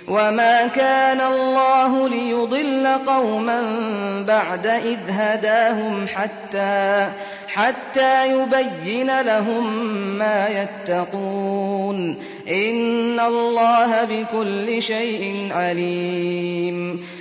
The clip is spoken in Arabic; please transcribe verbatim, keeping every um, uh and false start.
وما كان الله ليضل قوما بعد إذ هداهم حتى, حتى يبين لهم ما يتقون إن الله بكل شيء عليم